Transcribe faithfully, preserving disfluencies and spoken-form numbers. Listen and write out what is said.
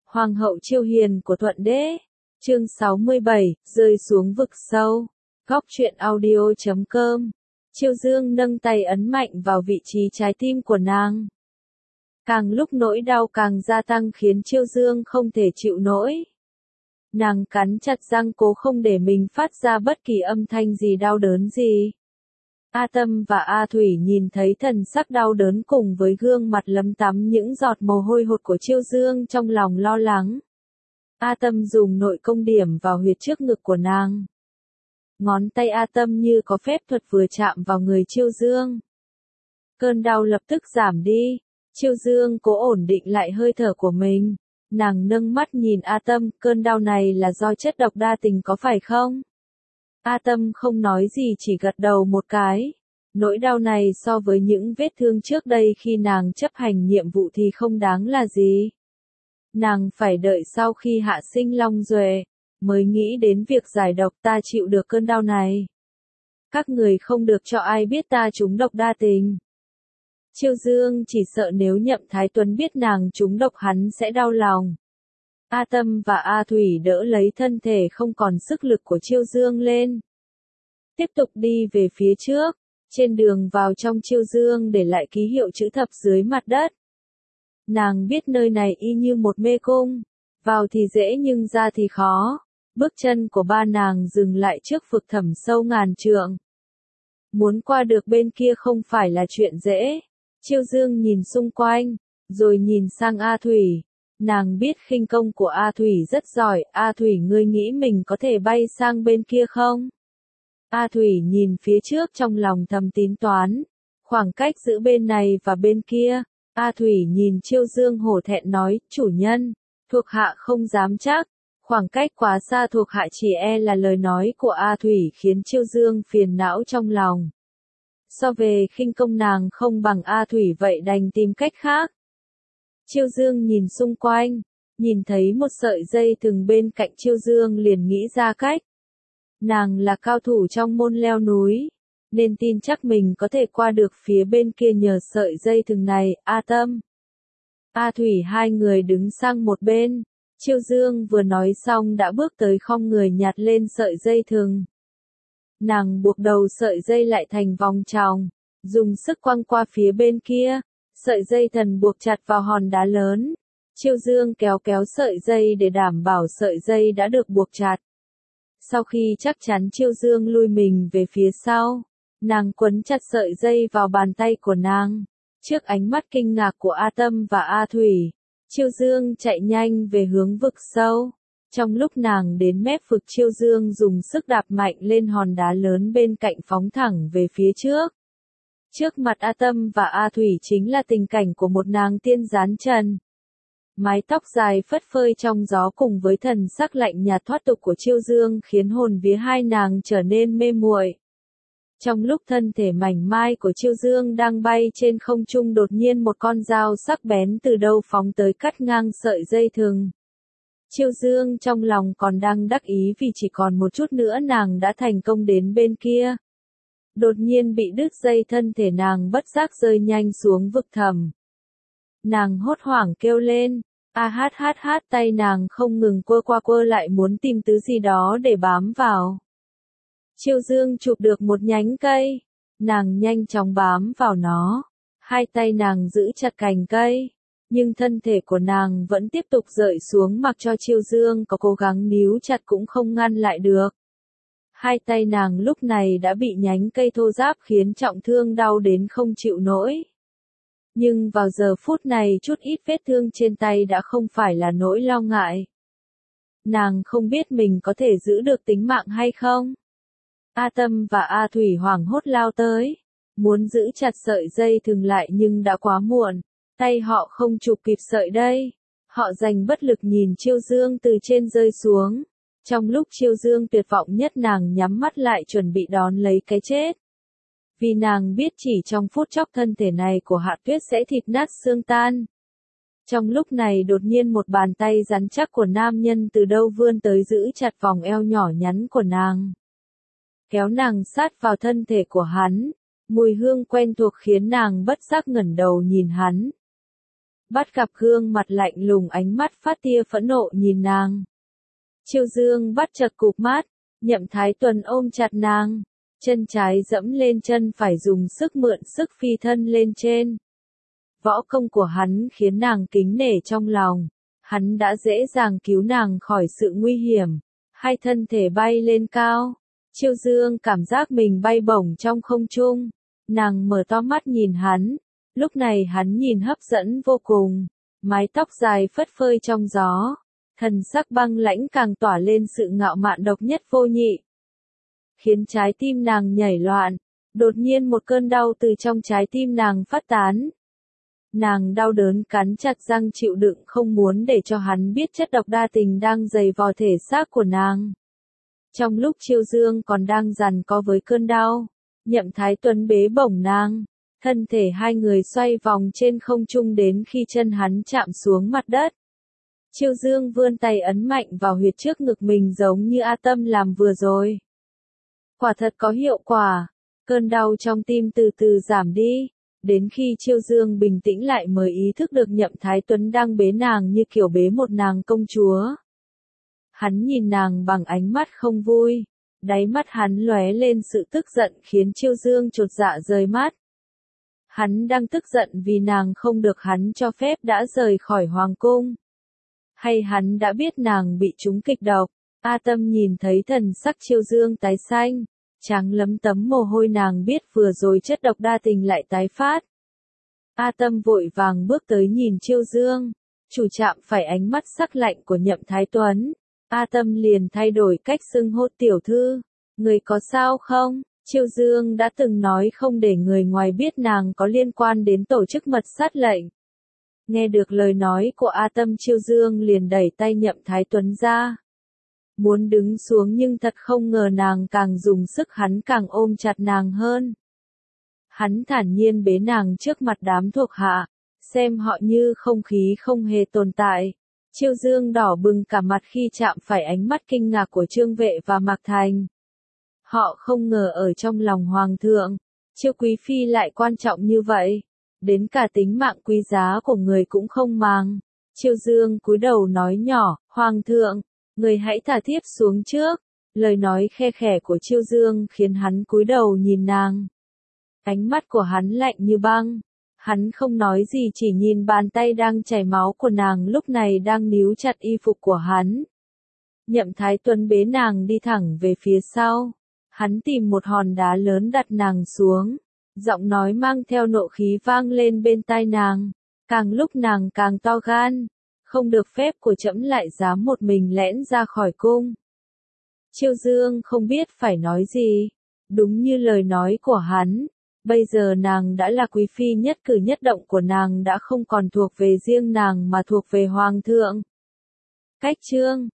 Hoàng hậu Chiêu Hiền của Thuận Đế. Chương sáu mươi bảy, rơi xuống vực sâu. Góc truyện audio chấm com. Chiêu Dương nâng tay ấn mạnh vào vị trí trái tim của nàng. Càng lúc nỗi đau càng gia tăng khiến Chiêu Dương không thể chịu nổi. Nàng cắn chặt răng cố không để mình phát ra bất kỳ âm thanh gì đau đớn gì. A Tâm và A Thủy nhìn thấy thần sắc đau đớn cùng với gương mặt lấm tấm những giọt mồ hôi hột của Chiêu Dương trong lòng lo lắng. A Tâm dùng nội công điểm vào huyệt trước ngực của nàng. Ngón tay A Tâm như có phép thuật vừa chạm vào người Chiêu Dương. Cơn đau lập tức giảm đi. Chiêu Dương cố ổn định lại hơi thở của mình. Nàng nâng mắt nhìn A Tâm, cơn đau này là do chất độc đa tình có phải không? A Tâm không nói gì chỉ gật đầu một cái. Nỗi đau này so với những vết thương trước đây khi nàng chấp hành nhiệm vụ thì không đáng là gì. Nàng phải đợi sau khi hạ sinh long duệ, mới nghĩ đến việc giải độc. Ta chịu được cơn đau này. Các người không được cho ai biết ta trúng độc đa tình. Chiêu Dương chỉ sợ nếu Nhậm Thái Tuấn biết nàng trúng độc hắn sẽ đau lòng. A Tâm và A Thủy đỡ lấy thân thể không còn sức lực của Chiêu Dương lên. Tiếp tục đi về phía trước. Trên đường vào trong Chiêu Dương để lại ký hiệu chữ thập dưới mặt đất. Nàng biết nơi này y như một mê cung. Vào thì dễ nhưng ra thì khó. Bước chân của ba nàng dừng lại trước vực thẳm sâu ngàn trượng. Muốn qua được bên kia không phải là chuyện dễ. Chiêu Dương nhìn xung quanh, rồi nhìn sang A Thủy. Nàng biết khinh công của A Thủy rất giỏi. A Thủy, ngươi nghĩ mình có thể bay sang bên kia không? A Thủy nhìn phía trước trong lòng thầm tính toán. Khoảng cách giữa bên này và bên kia. A Thủy nhìn Chiêu Dương hổ thẹn nói, chủ nhân, thuộc hạ không dám chắc. Khoảng cách quá xa thuộc hạ chỉ e là lời nói của A Thủy khiến Chiêu Dương phiền não trong lòng. So về khinh công nàng không bằng A Thủy vậy đành tìm cách khác. Chiêu Dương nhìn xung quanh, nhìn thấy một sợi dây thừng bên cạnh Chiêu Dương liền nghĩ ra cách. Nàng là cao thủ trong môn leo núi, nên tin chắc mình có thể qua được phía bên kia nhờ sợi dây thừng này. A Tâm, A Thủy hai người đứng sang một bên. Chiêu Dương vừa nói xong đã bước tới khom người nhặt lên sợi dây thừng. Nàng buộc đầu sợi dây lại thành vòng tròn, dùng sức quăng qua phía bên kia. Sợi dây thần buộc chặt vào hòn đá lớn. Chiêu Dương kéo kéo sợi dây để đảm bảo sợi dây đã được buộc chặt. Sau khi chắc chắn Chiêu Dương lui mình về phía sau, nàng quấn chặt sợi dây vào bàn tay của nàng. Trước ánh mắt kinh ngạc của A Tâm và A Thủy, Chiêu Dương chạy nhanh về hướng vực sâu. Trong lúc nàng đến mép vực, Chiêu Dương dùng sức đạp mạnh lên hòn đá lớn bên cạnh phóng thẳng về phía trước. Trước mặt A Tâm và A Thủy chính là tình cảnh của một nàng tiên dáng trần. Mái tóc dài phất phới trong gió cùng với thần sắc lạnh nhạt thoát tục của Chiêu Dương khiến hồn vía hai nàng trở nên mê muội. Trong lúc thân thể mảnh mai của Chiêu Dương đang bay trên không trung, đột nhiên một con dao sắc bén từ đâu phóng tới cắt ngang sợi dây thừng. Chiêu Dương trong lòng còn đang đắc ý vì chỉ còn một chút nữa nàng đã thành công đến bên kia. Đột nhiên bị đứt dây, thân thể nàng bất giác rơi nhanh xuống vực thẳm. Nàng hốt hoảng kêu lên, a hát hát hát, tay nàng không ngừng quơ qua quơ lại muốn tìm thứ gì đó để bám vào. Chiêu Dương chụp được một nhánh cây, nàng nhanh chóng bám vào nó. Hai tay nàng giữ chặt cành cây, nhưng thân thể của nàng vẫn tiếp tục rơi xuống, mặc cho Chiêu Dương có cố gắng níu chặt cũng không ngăn lại được. Hai tay nàng lúc này đã bị nhánh cây thô ráp khiến trọng thương đau đến không chịu nổi. Nhưng vào giờ phút này chút ít vết thương trên tay đã không phải là nỗi lo ngại. Nàng không biết mình có thể giữ được tính mạng hay không. A Tâm và A Thủy hoảng hốt lao tới, muốn giữ chặt sợi dây thừng lại nhưng đã quá muộn, tay họ không chụp kịp sợi dây. Họ giành bất lực nhìn Chiêu Dương từ trên rơi xuống. Trong lúc Chiêu Dương tuyệt vọng nhất, nàng nhắm mắt lại chuẩn bị đón lấy cái chết. Vì nàng biết chỉ trong phút chốc thân thể này của Hạ Tuyết sẽ thịt nát xương tan. Trong lúc này đột nhiên một bàn tay rắn chắc của nam nhân từ đâu vươn tới giữ chặt vòng eo nhỏ nhắn của nàng. Kéo nàng sát vào thân thể của hắn. Mùi hương quen thuộc khiến nàng bất giác ngẩng đầu nhìn hắn. bắt gặp gương mặt lạnh lùng, ánh mắt phát tia phẫn nộ nhìn nàng. Chiêu Dương bắt chặt cụp mắt, Nhậm Thái Tuấn ôm chặt nàng, chân trái dẫm lên chân phải dùng sức mượn sức phi thân lên trên. Võ công của hắn khiến nàng kính nể trong lòng, hắn đã dễ dàng cứu nàng khỏi sự nguy hiểm, hai thân thể bay lên cao. Chiêu Dương cảm giác mình bay bổng trong không trung, nàng mở to mắt nhìn hắn, lúc này hắn nhìn hấp dẫn vô cùng, mái tóc dài phất phới trong gió, thần sắc băng lãnh càng tỏa lên sự ngạo mạn độc nhất vô nhị, khiến trái tim nàng nhảy loạn. Đột nhiên một cơn đau từ trong trái tim nàng phát tán. Nàng đau đớn cắn chặt răng chịu đựng, không muốn để cho hắn biết chất độc đa tình đang dày vò thể xác của nàng. Trong lúc Chiêu Dương còn đang giằng co với cơn đau, Nhậm Thái Tuấn bế bổng nàng, thân thể hai người xoay vòng trên không trung đến khi chân hắn chạm xuống mặt đất. Chiêu Dương vươn tay ấn mạnh vào huyệt trước ngực mình giống như A Tâm làm vừa rồi. Quả thật có hiệu quả, cơn đau trong tim từ từ giảm đi, đến khi Chiêu Dương bình tĩnh lại mới ý thức được Nhậm Thái Tuấn đang bế nàng như kiểu bế một nàng công chúa. Hắn nhìn nàng bằng ánh mắt không vui, đáy mắt hắn lóe lên sự tức giận khiến Chiêu Dương chột dạ rời mắt. Hắn đang tức giận vì nàng không được hắn cho phép đã rời khỏi hoàng cung. Hay hắn đã biết nàng bị trúng kịch độc. A Tâm nhìn thấy thần sắc Chiêu Dương tái xanh, trắng lấm tấm mồ hôi, nàng biết vừa rồi chất độc đa tình lại tái phát. A Tâm vội vàng bước tới nhìn Chiêu Dương, chủ chạm phải ánh mắt sắc lạnh của Nhậm Thái Tuấn. A Tâm liền thay đổi cách xưng hô tiểu thư, người có sao không? Chiêu Dương đã từng nói không để người ngoài biết nàng có liên quan đến tổ chức mật sát lệnh. Nghe được lời nói của A Tâm, Chiêu Dương liền đẩy tay Nhậm Thái Tuấn ra. Muốn đứng xuống nhưng thật không ngờ nàng càng dùng sức, hắn càng ôm chặt nàng hơn. Hắn thản nhiên bế nàng trước mặt đám thuộc hạ, xem họ như không khí không hề tồn tại. Chiêu Dương đỏ bừng cả mặt khi chạm phải ánh mắt kinh ngạc của Trương Vệ và Mạc Thành. Họ không ngờ ở trong lòng Hoàng thượng, Chiêu Quý Phi lại quan trọng như vậy. Đến cả tính mạng quý giá của người cũng không màng. Chiêu Dương cúi đầu nói nhỏ, Hoàng thượng, người hãy thả thiếp xuống trước. Lời nói khe khẽ của Chiêu Dương khiến hắn cúi đầu nhìn nàng. Ánh mắt của hắn lạnh như băng. Hắn không nói gì, chỉ nhìn bàn tay đang chảy máu của nàng lúc này đang níu chặt y phục của hắn. Nhậm Thái Tuấn bế nàng đi thẳng về phía sau. Hắn tìm một hòn đá lớn đặt nàng xuống. Giọng nói mang theo nộ khí vang lên bên tai nàng. Càng lúc nàng càng to gan. Không được phép của trẫm lại dám một mình lẻn ra khỏi cung. Chiêu Dương không biết phải nói gì. Đúng như lời nói của hắn. Bây giờ nàng đã là quý phi, nhất cử nhất động của nàng đã không còn thuộc về riêng nàng mà thuộc về Hoàng thượng. Cách chương